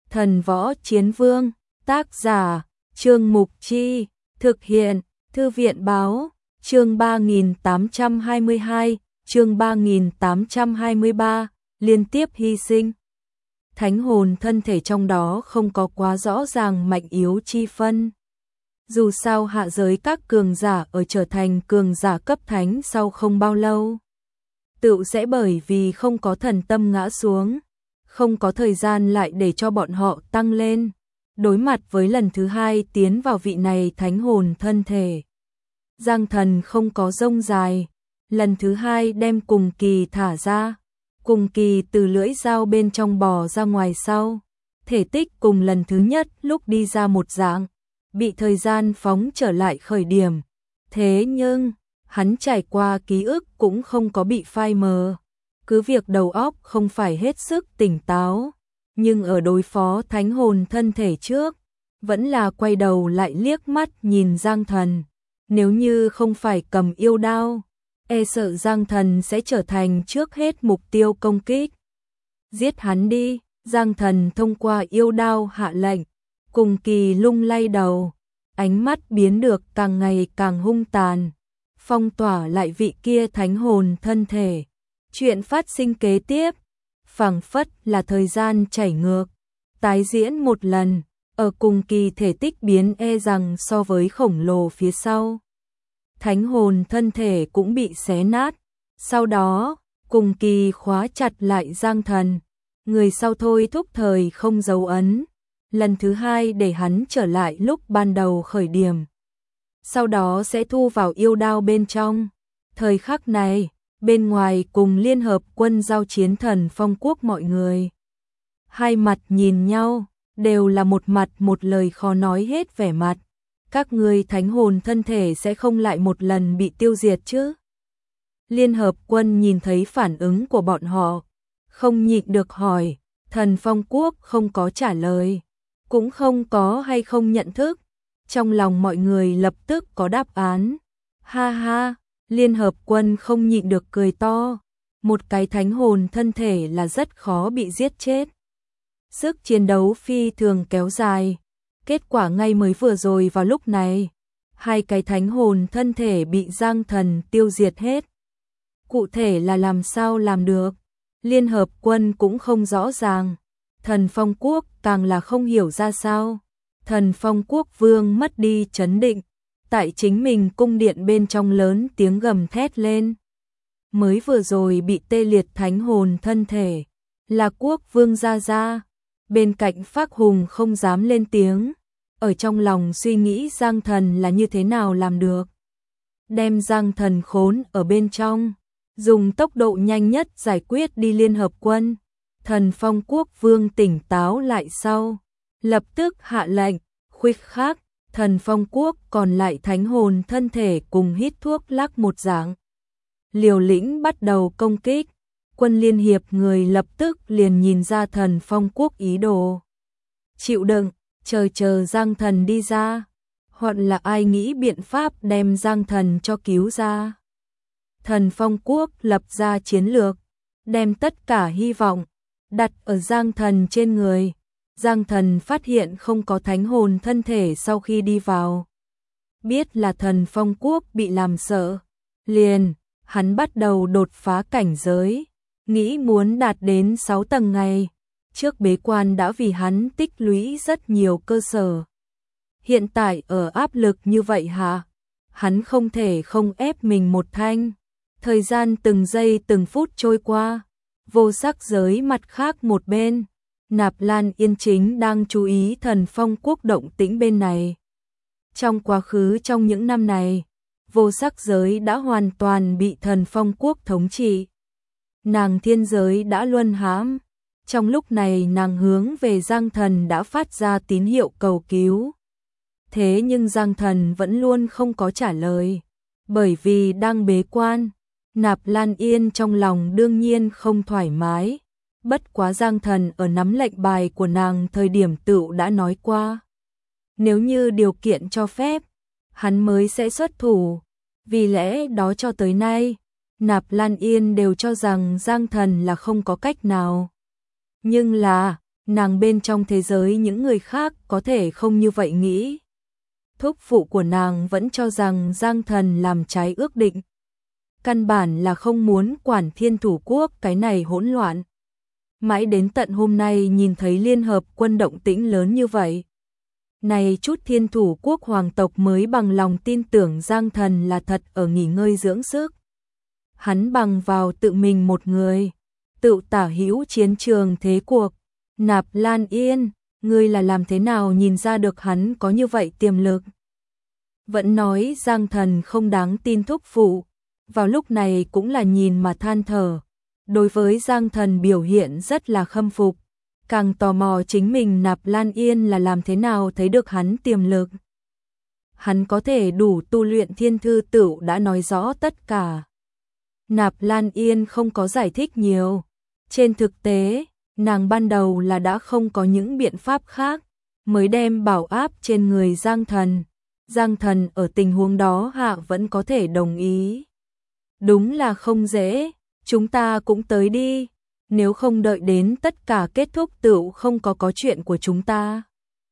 Thần Võ Chiến Vương, tác giả, Trương Mục Chi, thực hiện, Thư viện Báo, chương 3822, chương 3823, liên tiếp hy sinh. Thánh hồn thân thể trong đó không có quá rõ ràng mạnh yếu chi phân. Dù sao hạ giới các cường giả ở trở thành cường giả cấp thánh sau không bao lâu, tựu sẽ bởi vì không có thần tâm ngã xuống, không có thời gian lại để cho bọn họ tăng lên, đối mặt với lần thứ hai tiến vào vị này thánh hồn thân thể. Giang Thần không có rông dài, lần thứ hai đem Cùng Kỳ thả ra, Cùng Kỳ từ lưỡi dao bên trong bò ra ngoài sau, thể tích cùng lần thứ nhất lúc đi ra một dạng, bị thời gian phóng trở lại khởi điểm. Thế nhưng, hắn trải qua ký ức cũng không có bị phai mờ. Cứ việc đầu óc không phải hết sức tỉnh táo, nhưng ở đối phó thánh hồn thân thể trước, vẫn là quay đầu lại liếc mắt nhìn Giang Thần. Nếu như không phải cầm yêu đao, e sợ Giang Thần sẽ trở thành trước hết mục tiêu công kích. Giết hắn đi, Giang Thần thông qua yêu đao hạ lệnh. Cùng Kỳ lung lay đầu, ánh mắt biến được càng ngày càng hung tàn, phong tỏa lại vị kia thánh hồn thân thể. Chuyện phát sinh kế tiếp, phảng phất là thời gian chảy ngược, tái diễn một lần, ở Cùng Kỳ thể tích biến e rằng so với khổng lồ phía sau. Thánh hồn thân thể cũng bị xé nát, sau đó, Cùng Kỳ khóa chặt lại Giang Thần, người sau thôi thúc thời không dấu ấn, lần thứ hai để hắn trở lại lúc ban đầu khởi điểm. Sau đó sẽ thu vào yêu đao bên trong. Thời khắc này, bên ngoài cùng Liên Hợp Quân giao chiến Thần Phong Quốc mọi người. Hai mặt nhìn nhau, đều là một mặt một lời khó nói hết vẻ mặt. Các ngươi thánh hồn thân thể sẽ không lại một lần bị tiêu diệt chứ? Liên Hợp Quân nhìn thấy phản ứng của bọn họ, không nhịn được hỏi, Thần Phong Quốc không có trả lời, cũng không có hay không nhận thức. Trong lòng mọi người lập tức có đáp án. Ha ha, Liên Hợp Quân không nhịn được cười to. Một cái thánh hồn thân thể là rất khó bị giết chết. Sức chiến đấu phi thường kéo dài. Kết quả ngay mới vừa rồi vào lúc này, hai cái thánh hồn thân thể bị Giang Thần tiêu diệt hết. Cụ thể là làm sao làm được, Liên Hợp Quân cũng không rõ ràng. Thần Phong Quốc càng là không hiểu ra sao. Thần Phong Quốc vương mất đi trấn định, tại chính mình cung điện bên trong lớn tiếng gầm thét lên. Mới vừa rồi bị tê liệt thánh hồn thân thể, là quốc vương gia gia. Bên cạnh Phác Hùng không dám lên tiếng, ở trong lòng suy nghĩ Giang Thần là như thế nào làm được. Đem Giang Thần khốn ở bên trong, dùng tốc độ nhanh nhất giải quyết đi Liên Hợp Quân. Thần Phong Quốc vương tỉnh táo lại sau, lập tức hạ lệnh, khuếch khắc, Thần Phong Quốc còn lại thánh hồn thân thể cùng hít thuốc lắc một dạng. Liều lĩnh bắt đầu công kích, quân liên hiệp người lập tức liền nhìn ra Thần Phong Quốc ý đồ. Chịu đựng, chờ Giang Thần đi ra, hoặc là ai nghĩ biện pháp đem Giang Thần cho cứu ra. Thần Phong Quốc lập ra chiến lược, đem tất cả hy vọng đặt ở Giang Thần trên người. Giang Thần phát hiện không có thánh hồn thân thể sau khi đi vào, biết là Thần Phong Quốc bị làm sợ, liền hắn bắt đầu đột phá cảnh giới, nghĩ muốn đạt đến 6 tầng ngày. Trước bế quan đã vì hắn tích lũy rất nhiều cơ sở. Hiện tại ở áp lực như vậy hả? Hắn không thể không ép mình một thanh. Thời gian từng giây từng phút trôi qua, vô sắc giới mặt khác một bên, Nạp Lan Yên chính đang chú ý Thần Phong Quốc động tĩnh bên này. Trong quá khứ trong những năm này, vô sắc giới đã hoàn toàn bị Thần Phong Quốc thống trị. Nàng thiên giới đã luân hãm. Trong lúc này nàng hướng về Giang Thần đã phát ra tín hiệu cầu cứu. Thế nhưng Giang Thần vẫn luôn không có trả lời, bởi vì đang bế quan. Nạp Lan Yên trong lòng đương nhiên không thoải mái. Bất quá Giang Thần ở nắm lệnh bài của nàng thời điểm tựu đã nói qua. Nếu như điều kiện cho phép, hắn mới sẽ xuất thủ. Vì lẽ đó cho tới nay, Nạp Lan Yên đều cho rằng Giang Thần là không có cách nào. Nhưng là, nàng bên trong thế giới những người khác có thể không như vậy nghĩ. Thúc phụ của nàng vẫn cho rằng Giang Thần làm trái ước định. Căn bản là không muốn quản Thiên Thủ Quốc cái này hỗn loạn. Mãi đến tận hôm nay nhìn thấy Liên Hợp Quân động tĩnh lớn như vậy. Này chút Thiên Thủ Quốc hoàng tộc mới bằng lòng tin tưởng Giang Thần là thật ở nghỉ ngơi dưỡng sức. Hắn bằng vào tự mình một người, tự tả hữu chiến trường thế cuộc. Nạp Lan Yên, ngươi là làm thế nào nhìn ra được hắn có như vậy tiềm lực? Vẫn nói Giang Thần không đáng tin thúc phụ, vào lúc này cũng là nhìn mà than thở. Đối với Giang Thần biểu hiện rất là khâm phục, càng tò mò chính mình Nạp Lan Yên là làm thế nào thấy được hắn tiềm lực. Hắn có thể đủ tu luyện thiên thư tửu đã nói rõ tất cả. Nạp Lan Yên không có giải thích nhiều. Trên thực tế, nàng ban đầu là đã không có những biện pháp khác, mới đem bảo áp trên người Giang Thần. Giang Thần ở tình huống đó hạ vẫn có thể đồng ý. Đúng là không dễ, chúng ta cũng tới đi, nếu không đợi đến tất cả kết thúc tựu không có chuyện của chúng ta.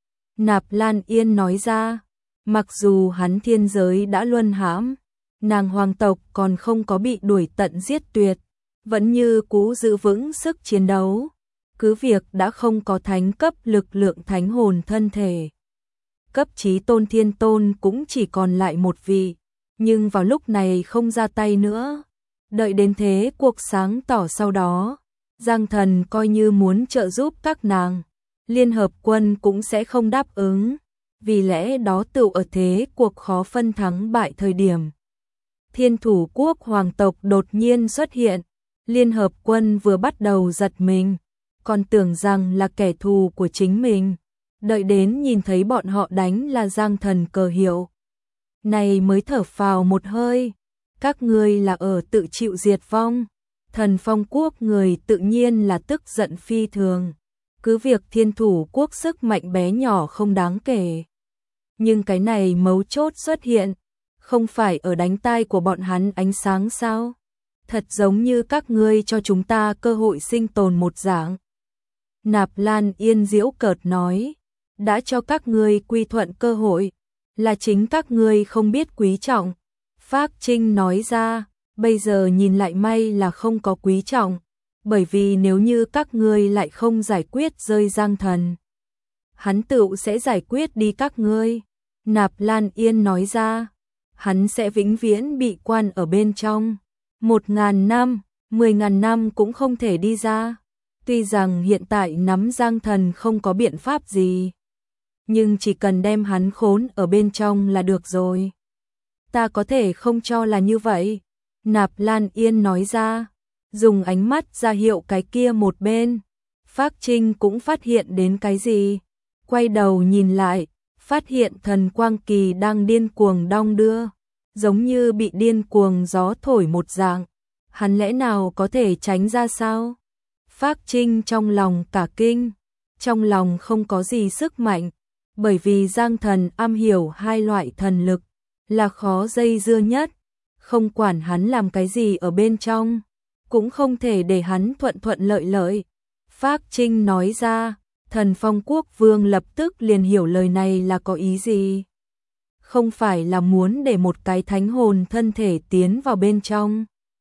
Nạp Lan Yên nói ra, mặc dù hắn thiên giới đã luân hãm, nàng hoàng tộc còn không có bị đuổi tận giết tuyệt, vẫn như cũ giữ vững sức chiến đấu, cứ việc đã không có thánh cấp lực lượng thánh hồn thân thể. Cấp chí tôn thiên tôn cũng chỉ còn lại một vị, nhưng vào lúc này không ra tay nữa. Đợi đến thế cuộc sáng tỏ sau đó, Giang Thần coi như muốn trợ giúp các nàng, Liên Hợp Quân cũng sẽ không đáp ứng, vì lẽ đó tựu ở thế cuộc khó phân thắng bại thời điểm. Thiên Thủ Quốc hoàng tộc đột nhiên xuất hiện, Liên Hợp Quân vừa bắt đầu giật mình, còn tưởng rằng là kẻ thù của chính mình, đợi đến nhìn thấy bọn họ đánh là Giang Thần cờ hiệu. Này mới thở phào một hơi, các ngươi là ở tự chịu diệt vong. Thần Phong Quốc người tự nhiên là tức giận phi thường, cứ việc Thiên Thủ Quốc sức mạnh bé nhỏ không đáng kể. Nhưng cái này mấu chốt xuất hiện, không phải ở đánh tai của bọn hắn ánh sáng sao? Thật giống như các ngươi cho chúng ta cơ hội sinh tồn một dạng. Nạp Lan Yên giễu cợt nói, đã cho các ngươi quy thuận cơ hội, là chính các ngươi không biết quý trọng. Phác Trinh nói ra, bây giờ nhìn lại may là không có quý trọng, bởi vì nếu như các ngươi lại không giải quyết rơi Giang Thần, hắn tựu sẽ giải quyết đi các ngươi. Nạp Lan Yên nói ra, hắn sẽ vĩnh viễn bị quan ở bên trong, 1000 năm, 10.000 năm cũng không thể đi ra. Tuy rằng hiện tại nắm Giang Thần không có biện pháp gì, nhưng chỉ cần đem hắn khốn ở bên trong là được rồi. Ta có thể không cho là như vậy. Nạp Lan Yên nói ra, dùng ánh mắt ra hiệu cái kia một bên. Phác Trinh cũng phát hiện đến cái gì, quay đầu nhìn lại, phát hiện Thần Quang Kỳ đang điên cuồng đong đưa, giống như bị điên cuồng gió thổi một dạng. Hắn lẽ nào có thể tránh ra sao? Phác Trinh trong lòng cả kinh, trong lòng không có gì sức mạnh, bởi vì Giang Thần am hiểu hai loại thần lực, là khó dây dưa nhất, không quản hắn làm cái gì ở bên trong, cũng không thể để hắn thuận thuận lợi lợi. Phác Trinh nói ra, Thần Phong Quốc Vương lập tức liền hiểu lời này là có ý gì. Không phải là muốn để một cái thánh hồn thân thể tiến vào bên trong,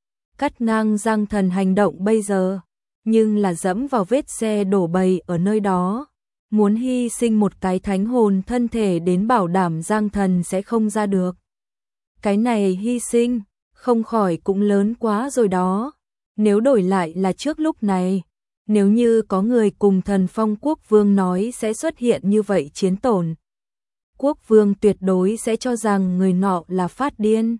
cắt ngang Giang Thần hành động bây giờ, nhưng là dẫm vào vết xe đổ bầy ở nơi đó. Muốn hy sinh một cái thánh hồn thân thể đến bảo đảm Giang Thần sẽ không ra được. Cái này hy sinh, không khỏi cũng lớn quá rồi đó. Nếu đổi lại là trước lúc này, nếu như có người cùng Thần Phong Quốc Vương nói sẽ xuất hiện như vậy chiến tổn, Quốc Vương tuyệt đối sẽ cho rằng người nọ là phát điên,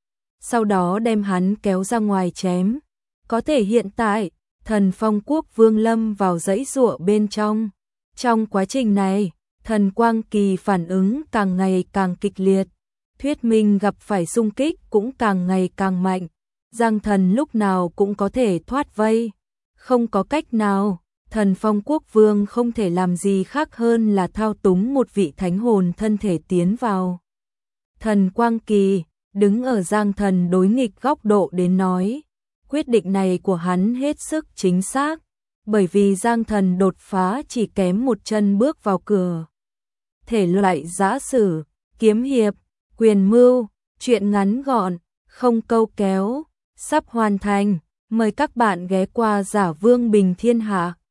sau đó đem hắn kéo ra ngoài chém. Có thể hiện tại, Thần Phong Quốc Vương lâm vào dãy giụa bên trong. Trong quá trình này, Thần Quang Kỳ phản ứng càng ngày càng kịch liệt, thuyết minh gặp phải xung kích cũng càng ngày càng mạnh. Giang Thần lúc nào cũng có thể thoát vây, không có cách nào, Thần Phong Quốc Vương không thể làm gì khác hơn là thao túng một vị thánh hồn thân thể tiến vào. Thần Quang Kỳ đứng ở Giang Thần đối nghịch góc độ đến nói, quyết định này của hắn hết sức chính xác, bởi vì Giang Thần đột phá chỉ kém một chân bước vào cửa. Thể loại giã sử, kiếm hiệp, quyền mưu, truyện ngắn gọn, không câu kéo, sắp hoàn thành. Mời các bạn ghé qua Giả Vương Bình Thiên Hạ.